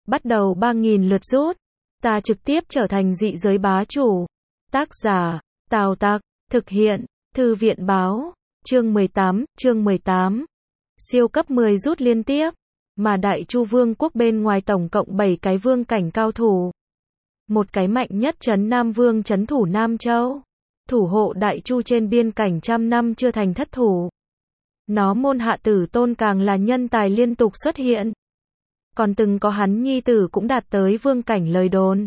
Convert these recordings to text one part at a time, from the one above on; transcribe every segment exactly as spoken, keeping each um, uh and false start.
Bắt đầu ba nghìn lượt rút. Ta trực tiếp trở thành dị giới bá chủ. Tác giả, Tào Tặc, thực hiện, Thư viện báo, chương mười tám, chương mười tám. Siêu cấp mười rút liên tiếp, mà Đại Chu Vương quốc bên ngoài tổng cộng bảy cái vương cảnh cao thủ. Một cái mạnh nhất trấn Nam Vương trấn thủ Nam Châu. Thủ hộ Đại Chu trên biên cảnh trăm năm chưa thành thất thủ. Nó môn hạ tử tôn càng là nhân tài liên tục xuất hiện. Còn từng có hắn nhi tử cũng đạt tới vương cảnh lời đồn.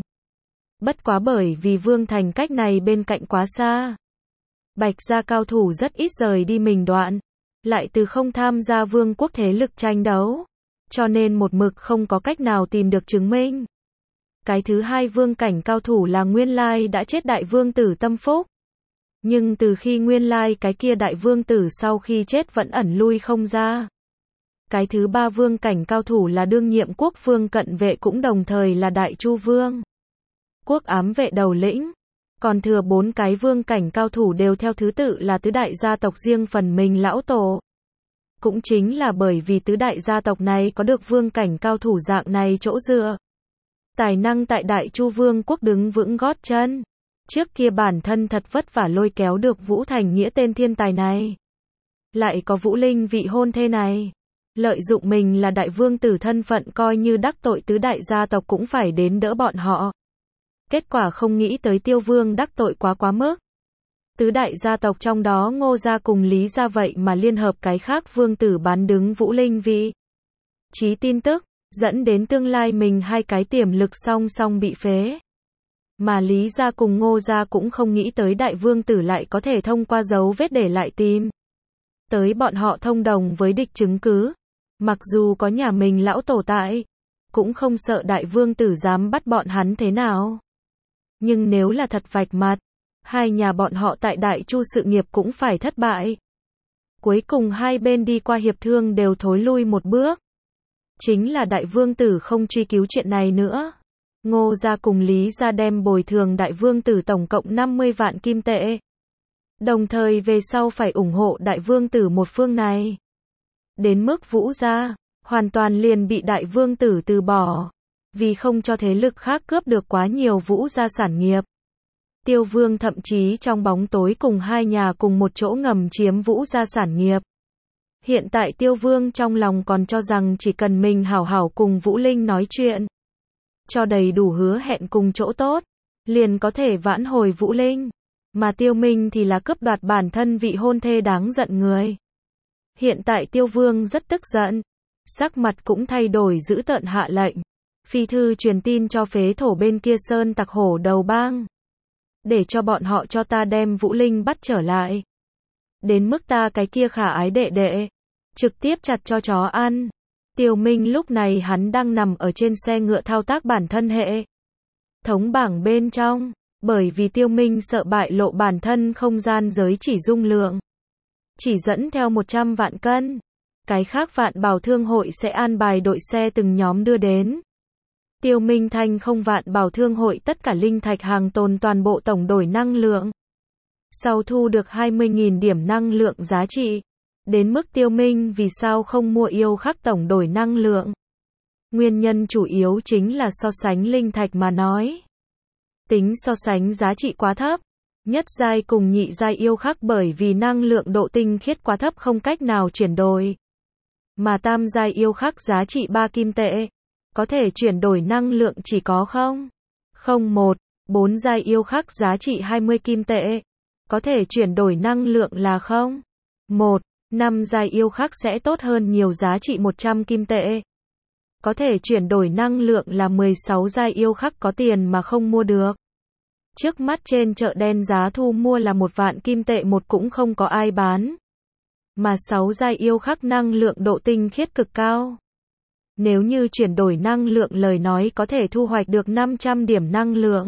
Bất quá bởi vì vương thành cách này bên cạnh quá xa. Bạch gia cao thủ rất ít rời đi mình đoạn. Lại từ không tham gia vương quốc thế lực tranh đấu. Cho nên một mực không có cách nào tìm được chứng minh. Cái thứ hai vương cảnh cao thủ là nguyên lai đã chết đại vương tử Tâm Phúc. Nhưng từ khi nguyên lai cái kia đại vương tử sau khi chết vẫn ẩn lui không ra. Cái thứ ba vương cảnh cao thủ là đương nhiệm quốc vương cận vệ cũng đồng thời là Đại Chu Vương. Quốc ám vệ đầu lĩnh. Còn thừa bốn cái vương cảnh cao thủ đều theo thứ tự là tứ đại gia tộc riêng phần mình lão tổ. Cũng chính là bởi vì tứ đại gia tộc này có được vương cảnh cao thủ dạng này chỗ dựa. Tài năng tại Đại Chu Vương quốc đứng vững gót chân. Trước kia bản thân thật vất vả lôi kéo được Vũ Thành Nghĩa tên thiên tài này. Lại có Vũ Linh vị hôn thê này. Lợi dụng mình là đại vương tử thân phận coi như đắc tội tứ đại gia tộc cũng phải đến đỡ bọn họ. Kết quả không nghĩ tới Tiêu Vương đắc tội quá quá mức. Tứ đại gia tộc trong đó Ngô gia cùng Lý gia vậy mà liên hợp cái khác vương tử bán đứng Vũ Linh vị. Chí tin tức, dẫn đến tương lai mình hai cái tiềm lực song song bị phế. Mà Lý gia cùng Ngô gia cũng không nghĩ tới đại vương tử lại có thể thông qua dấu vết để lại tìm tới bọn họ thông đồng với địch chứng cứ. Mặc dù có nhà mình lão tổ tại, cũng không sợ đại vương tử dám bắt bọn hắn thế nào. Nhưng nếu là thật vạch mặt, hai nhà bọn họ tại Đại Chu sự nghiệp cũng phải thất bại. Cuối cùng hai bên đi qua hiệp thương đều thối lui một bước. Chính là đại vương tử không truy cứu chuyện này nữa. Ngô gia cùng Lý gia đem bồi thường đại vương tử tổng cộng năm mươi vạn kim tệ. Đồng thời về sau phải ủng hộ đại vương tử một phương này. Đến mức Vũ gia, hoàn toàn liền bị đại vương tử từ bỏ. Vì không cho thế lực khác cướp được quá nhiều Vũ gia sản nghiệp. Tiêu Vương thậm chí trong bóng tối cùng hai nhà cùng một chỗ ngầm chiếm Vũ gia sản nghiệp. Hiện tại Tiêu Vương trong lòng còn cho rằng chỉ cần mình hảo hảo cùng Vũ Linh nói chuyện. Cho đầy đủ hứa hẹn cùng chỗ tốt. Liền có thể vãn hồi Vũ Linh. Mà Tiêu Minh thì là cướp đoạt bản thân vị hôn thê đáng giận người. Hiện tại Tiêu Vương rất tức giận. Sắc mặt cũng thay đổi dữ tợn hạ lệnh. Phi thư truyền tin cho phế thổ bên kia sơn tặc hổ đầu bang. Để cho bọn họ cho ta đem Vũ Linh bắt trở lại. Đến mức ta cái kia khả ái đệ đệ. Trực tiếp chặt cho chó ăn. Tiêu Minh lúc này hắn đang nằm ở trên xe ngựa thao tác bản thân hệ thống bảng bên trong. Bởi vì Tiêu Minh sợ bại lộ bản thân không gian giới chỉ dung lượng. Chỉ dẫn theo một trăm vạn cân. Cái khác vạn bảo thương hội sẽ an bài đội xe từng nhóm đưa đến. Tiêu Minh thanh không vạn bảo thương hội tất cả linh thạch hàng tồn toàn bộ tổng đổi năng lượng. Sau thu được hai mươi nghìn điểm năng lượng giá trị. Đến mức Tiêu Minh vì sao không mua yêu khắc tổng đổi năng lượng. Nguyên nhân chủ yếu chính là so sánh linh thạch mà nói. Tính so sánh giá trị quá thấp. Nhất giai cùng nhị giai yêu khắc bởi vì năng lượng độ tinh khiết quá thấp không cách nào chuyển đổi. Mà tam giai yêu khắc giá trị ba kim tệ. Có thể chuyển đổi năng lượng chỉ có không. Không một. Bốn giai yêu khắc giá trị hai mươi kim tệ. Có thể chuyển đổi năng lượng là không. Một. Năm giai yêu khắc sẽ tốt hơn nhiều giá trị một trăm kim tệ. Có thể chuyển đổi năng lượng là mười sáu giai yêu khắc có tiền mà không mua được. Trước mắt trên chợ đen giá thu mua là một vạn kim tệ một cũng không có ai bán. Mà sáu giai yêu khắc năng lượng độ tinh khiết cực cao. Nếu như chuyển đổi năng lượng lời nói có thể thu hoạch được năm trăm điểm năng lượng.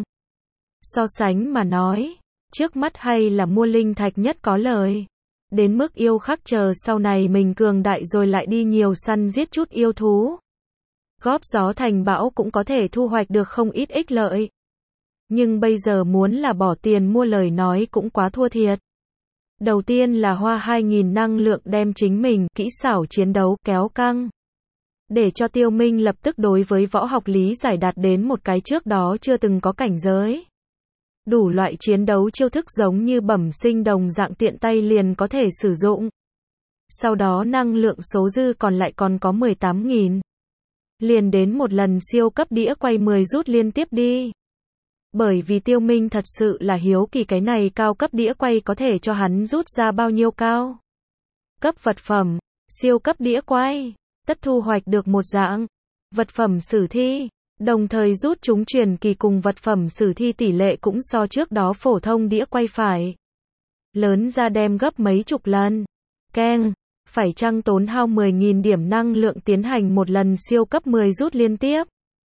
So sánh mà nói, trước mắt hay là mua linh thạch nhất có lời. Đến mức yêu khắc chờ sau này mình cường đại rồi lại đi nhiều săn giết chút yêu thú. Góp gió thành bão cũng có thể thu hoạch được không ít ích lợi. Nhưng bây giờ muốn là bỏ tiền mua lời nói cũng quá thua thiệt. Đầu tiên là hoa hai nghìn năng lượng đem chính mình kỹ xảo chiến đấu kéo căng. để cho Tiêu Minh lập tức đối với võ học lý giải đạt đến một cái trước đó chưa từng có cảnh giới. Đủ loại chiến đấu chiêu thức giống như bẩm sinh đồng dạng tiện tay liền có thể sử dụng. Sau đó năng lượng số dư còn lại còn có mười tám nghìn. Liền đến một lần siêu cấp đĩa quay mười rút liên tiếp đi. Bởi vì Tiêu Minh thật sự là hiếu kỳ cái này cao cấp đĩa quay có thể cho hắn rút ra bao nhiêu cao cấp vật phẩm, siêu cấp đĩa quay, tất thu hoạch được một dạng vật phẩm sử thi, đồng thời rút chúng truyền kỳ cùng vật phẩm sử thi tỷ lệ cũng so trước đó phổ thông đĩa quay phải lớn ra đem gấp mấy chục lần. Keng, phải chăng tốn hao mười nghìn điểm năng lượng tiến hành một lần siêu cấp mười rút liên tiếp?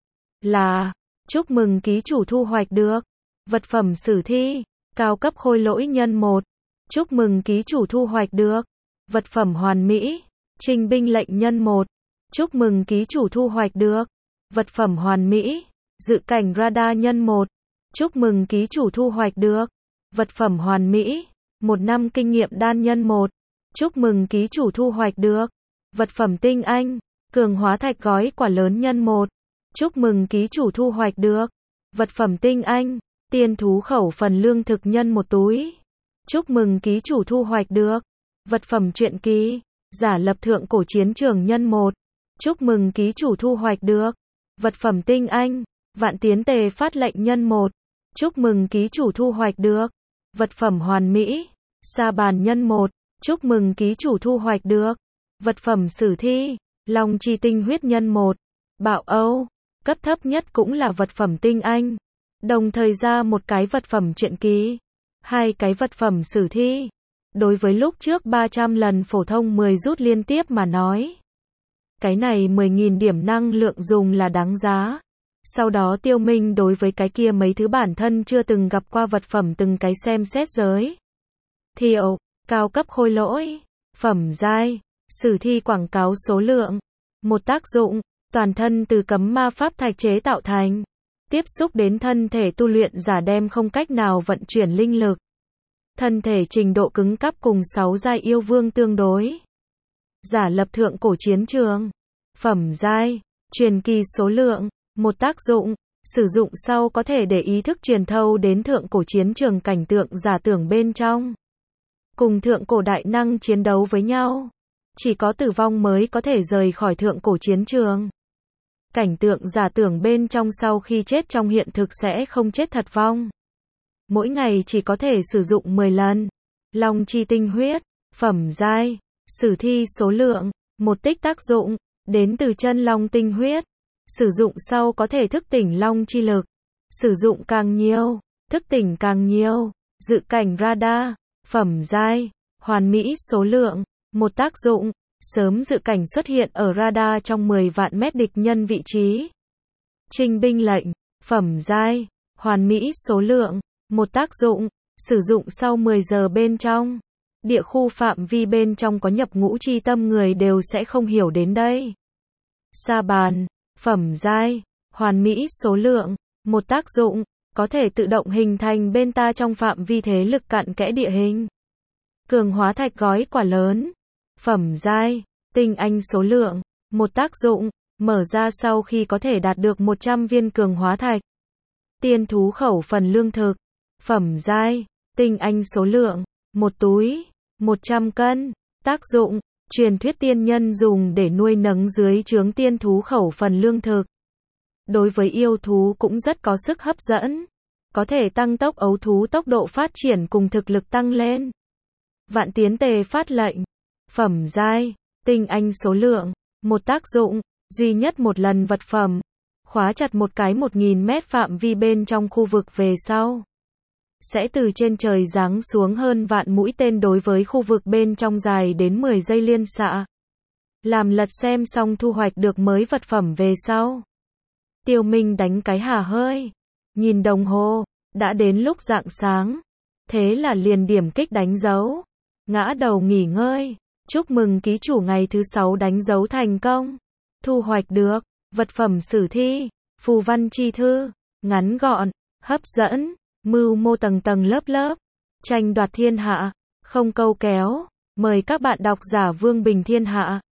Là, chúc mừng ký chủ thu hoạch được vật phẩm sử thi, cao cấp khôi lỗi nhân một. Chúc mừng ký chủ thu hoạch được vật phẩm hoàn mỹ, trình binh lệnh nhân một. Chúc mừng ký chủ thu hoạch được vật phẩm hoàn mỹ, dự cảnh radar nhân một. Chúc mừng ký chủ thu hoạch được vật phẩm hoàn mỹ, một năm kinh nghiệm đan nhân một. Chúc mừng ký chủ thu hoạch được vật phẩm tinh anh, cường hóa thạch gói quả lớn nhân một. Chúc mừng ký chủ thu hoạch được vật phẩm tinh anh, tiên thú khẩu phần lương thực nhân một túi. Chúc mừng ký chủ thu hoạch được vật phẩm truyện ký, giả lập thượng cổ chiến trường nhân một. Chúc mừng ký chủ thu hoạch được vật phẩm tinh anh, vạn tiến tề phát lệnh nhân một. Chúc mừng ký chủ thu hoạch được vật phẩm hoàn mỹ, sa bàn nhân một. Chúc mừng ký chủ thu hoạch được vật phẩm sử thi, long chi tinh huyết nhân một. Bạo Âu, cấp thấp nhất cũng là vật phẩm tinh anh, đồng thời ra một cái vật phẩm truyện ký, hai cái vật phẩm sử thi. Đối với lúc trước ba trăm lần phổ thông mười rút liên tiếp mà nói, cái này mười nghìn điểm năng lượng dùng là đáng giá. Sau đó Tiêu Minh đối với cái kia mấy thứ bản thân chưa từng gặp qua vật phẩm từng cái xem xét giới thiệu, cao cấp khôi lỗi, phẩm giai, sử thi quảng cáo số lượng, một tác dụng, toàn thân từ cấm ma pháp thạch chế tạo thành, tiếp xúc đến thân thể tu luyện giả đem không cách nào vận chuyển linh lực. Thân thể trình độ cứng cáp cùng sáu giai yêu vương tương đối. Giả lập thượng cổ chiến trường, phẩm giai, truyền kỳ số lượng, một tác dụng, sử dụng sau có thể để ý thức truyền thâu đến thượng cổ chiến trường cảnh tượng giả tưởng bên trong. Cùng thượng cổ đại năng chiến đấu với nhau. Chỉ có tử vong mới có thể rời khỏi thượng cổ chiến trường. Cảnh tượng giả tưởng bên trong sau khi chết trong hiện thực sẽ không chết thật vong. Mỗi ngày chỉ có thể sử dụng mười lần. Long chi tinh huyết, phẩm giai, sử thi số lượng, một tích tác dụng, đến từ chân long tinh huyết. Sử dụng sau có thể thức tỉnh long chi lực. Sử dụng càng nhiều, thức tỉnh càng nhiều. Dự cảnh radar, phẩm giai, hoàn mỹ số lượng, một tác dụng, sớm dự cảnh xuất hiện ở radar trong mười vạn mét địch nhân vị trí. Trình binh lệnh, phẩm giai, hoàn mỹ số lượng, một tác dụng, sử dụng sau mười giờ bên trong. Địa khu phạm vi bên trong có nhập ngũ chi tâm người đều sẽ không hiểu đến đây. Sa bàn, phẩm giai, hoàn mỹ số lượng, một tác dụng, có thể tự động hình thành bên ta trong phạm vi thế lực cặn kẽ địa hình. Cường hóa thạch gói quả lớn, phẩm giai, tinh anh số lượng, một tác dụng, mở ra sau khi có thể đạt được một trăm viên cường hóa thạch. Tiên thú khẩu phần lương thực, phẩm giai, tinh anh số lượng, một túi, một trăm cân, tác dụng, truyền thuyết tiên nhân dùng để nuôi nấng dưới trướng tiên thú khẩu phần lương thực. Đối với yêu thú cũng rất có sức hấp dẫn, có thể tăng tốc ấu thú tốc độ phát triển cùng thực lực tăng lên. Vạn tiến tề phát lệnh, phẩm giai, tinh anh số lượng, một tác dụng, duy nhất một lần vật phẩm, khóa chặt một cái một nghìn mét phạm vi bên trong khu vực về sau. Sẽ từ trên trời giáng xuống hơn vạn mũi tên đối với khu vực bên trong dài đến mười giây liên xạ. Làm lật xem xong thu hoạch được mới vật phẩm về sau. Tiêu Minh đánh cái hà hơi. Nhìn đồng hồ, đã đến lúc rạng sáng. Thế là liền điểm kích đánh dấu. Ngã đầu nghỉ ngơi. Chúc mừng ký chủ ngày thứ sáu đánh dấu thành công. Thu hoạch được, vật phẩm sử thi, phù văn chi thư, ngắn gọn, hấp dẫn, mưu mô tầng tầng lớp lớp, tranh đoạt thiên hạ, không câu kéo, mời các bạn đọc giả Vương Bình Thiên Hạ.